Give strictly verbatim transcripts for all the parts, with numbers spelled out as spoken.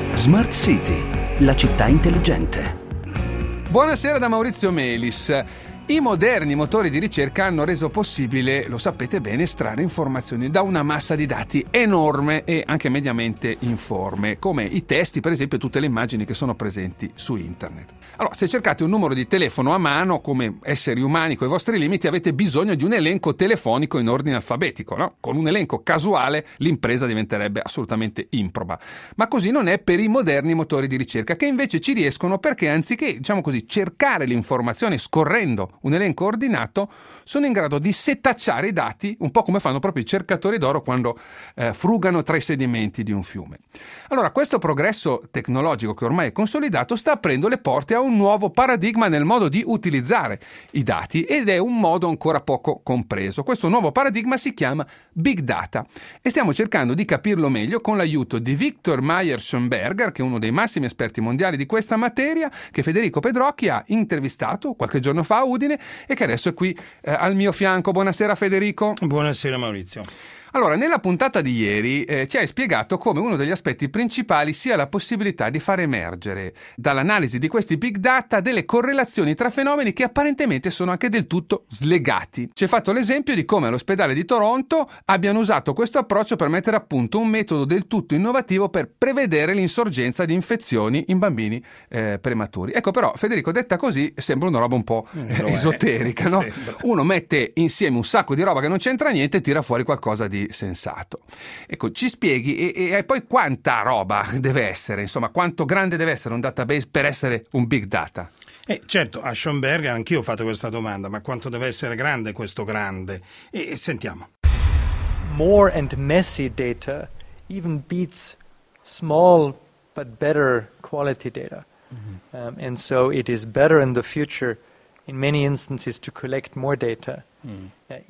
Smart City, la città intelligente. Buonasera da Maurizio Melis. I moderni motori di ricerca hanno reso possibile, lo sapete bene, estrarre informazioni da una massa di dati enorme e anche mediamente informe, come i testi, per esempio, e tutte le immagini che sono presenti su internet. Allora, se cercate un numero di telefono a mano, come esseri umani con i vostri limiti, avete bisogno di un elenco telefonico in ordine alfabetico, no? Con un elenco casuale l'impresa diventerebbe assolutamente improba. Ma così non è per i moderni motori di ricerca, che invece ci riescono perché, anziché, diciamo così, cercare l'informazione scorrendo un elenco ordinato, sono in grado di setacciare i dati, un po' come fanno proprio i cercatori d'oro quando eh, frugano tra i sedimenti di un fiume. Allora, questo progresso tecnologico che ormai è consolidato sta aprendo le porte a un nuovo paradigma nel modo di utilizzare i dati, ed è un modo ancora poco compreso. Questo nuovo paradigma si chiama Big Data e stiamo cercando di capirlo meglio con l'aiuto di Victor Mayer-Schonberger, che è uno dei massimi esperti mondiali di questa materia, che Federico Pedrocchi ha intervistato qualche giorno fa a Udine e che adesso è qui eh, al mio fianco. Buonasera Federico. Buonasera Maurizio. Allora, nella puntata di ieri eh, ci hai spiegato come uno degli aspetti principali sia la possibilità di far emergere dall'analisi di questi big data delle correlazioni tra fenomeni che apparentemente sono anche del tutto slegati. Ci hai fatto l'esempio di come all'ospedale di Toronto abbiano usato questo approccio per mettere a punto un metodo del tutto innovativo per prevedere l'insorgenza di infezioni in bambini eh, prematuri. Ecco, però, Federico, detta così sembra una roba un po' eh, esoterica, no? Sembra. Uno mette insieme un sacco di roba che non c'entra niente e tira fuori qualcosa di sensato. Ecco, ci spieghi e, e poi quanta roba deve essere, insomma, quanto grande deve essere un database per essere un big data? Eh, certo, a Schonberger anch'io ho fatto questa domanda, ma quanto deve essere grande questo grande? E, e sentiamo. More and messy data even beats small but better quality data. Mm-hmm. Um, and so it is better in the future in many instances to collect more data. Mm.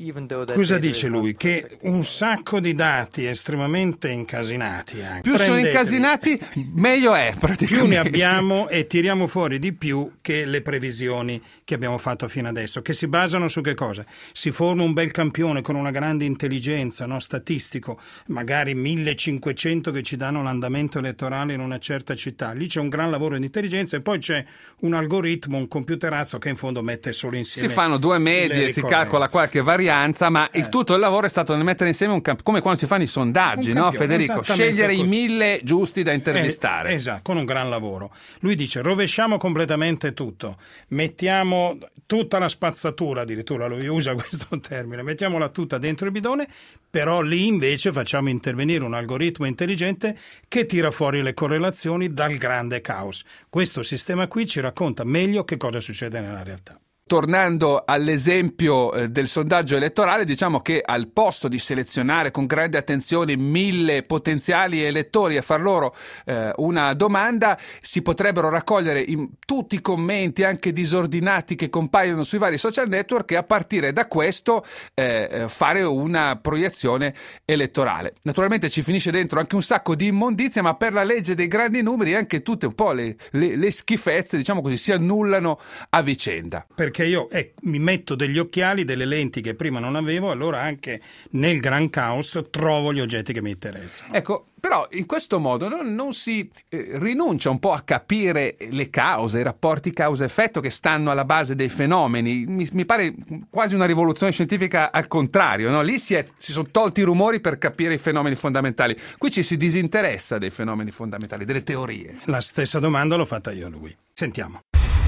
Cosa dice lui? Che un sacco di dati estremamente incasinati anche. Più sono incasinati meglio è, praticamente. Più ne abbiamo e tiriamo fuori di più che le previsioni che abbiamo fatto fino adesso, che si basano su che cosa? Si forma un bel campione con una grande intelligenza, no? Statistico, magari millecinquecento che ci danno l'andamento elettorale in una certa città. Lì c'è un gran lavoro di intelligenza e poi c'è un algoritmo, un computerazzo che in fondo mette solo insieme. Si fanno due medie, si calcola qualche varianza, ma eh. il tutto il lavoro è stato nel mettere insieme un camp- come quando si fanno i sondaggi, no Federico? Scegliere così i mille giusti da intervistare. Eh, esatto, con un gran lavoro. Lui dice: rovesciamo completamente tutto, mettiamo tutta la spazzatura, addirittura lui usa questo termine, mettiamola tutta dentro il bidone, però lì invece facciamo intervenire un algoritmo intelligente che tira fuori le correlazioni dal grande caos. Questo sistema qui ci racconta meglio che cosa succede nella realtà. Tornando all'esempio eh, del sondaggio elettorale, diciamo che al posto di selezionare con grande attenzione mille potenziali elettori e far loro eh, una domanda, si potrebbero raccogliere in, tutti i commenti anche disordinati che compaiono sui vari social network e a partire da questo eh, fare una proiezione elettorale. Naturalmente ci finisce dentro anche un sacco di immondizia, ma per la legge dei grandi numeri anche tutte un po' le, le, le schifezze, diciamo così, si annullano a vicenda. Perché Che io eh, mi metto degli occhiali, delle lenti che prima non avevo, allora anche nel gran caos trovo gli oggetti che mi interessano. Ecco, però in questo modo non, non si eh, rinuncia un po' a capire le cause, i rapporti causa-effetto che stanno alla base dei fenomeni. Mi, mi pare quasi una rivoluzione scientifica al contrario, no? Lì si, è, si sono tolti i rumori per capire i fenomeni fondamentali. Qui ci si disinteressa dei fenomeni fondamentali, delle teorie. La stessa domanda l'ho fatta io a lui. Sentiamo.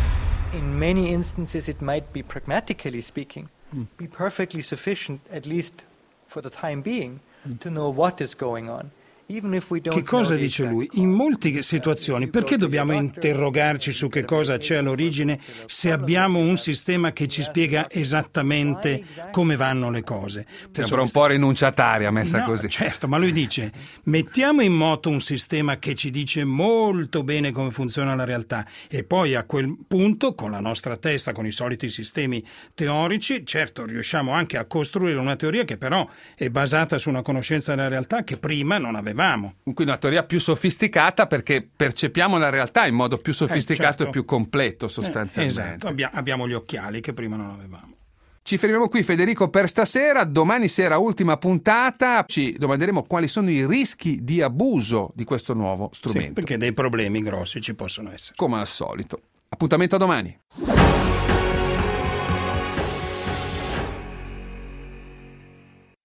In many instances, it might be, pragmatically speaking, mm. be perfectly sufficient, at least for the time being, mm. to know what is going on. Che cosa dice lui? In molte situazioni perché dobbiamo interrogarci su che cosa c'è all'origine se abbiamo un sistema che ci spiega esattamente come vanno le cose? Sembra un po' rinunciataria messa no, così. Certo, ma lui dice: mettiamo in moto un sistema che ci dice molto bene come funziona la realtà e poi a quel punto con la nostra testa, con i soliti sistemi teorici, certo riusciamo anche a costruire una teoria che però è basata su una conoscenza della realtà che prima non avevamo. Quindi una teoria più sofisticata perché percepiamo la realtà in modo più sofisticato eh, certo. e più completo sostanzialmente. Eh, esatto, Abbia- abbiamo gli occhiali che prima non avevamo. Ci fermiamo qui, Federico, per stasera. Domani sera, ultima puntata, ci domanderemo quali sono i rischi di abuso di questo nuovo strumento. Sì, perché dei problemi grossi ci possono essere. Come al solito. Appuntamento a domani.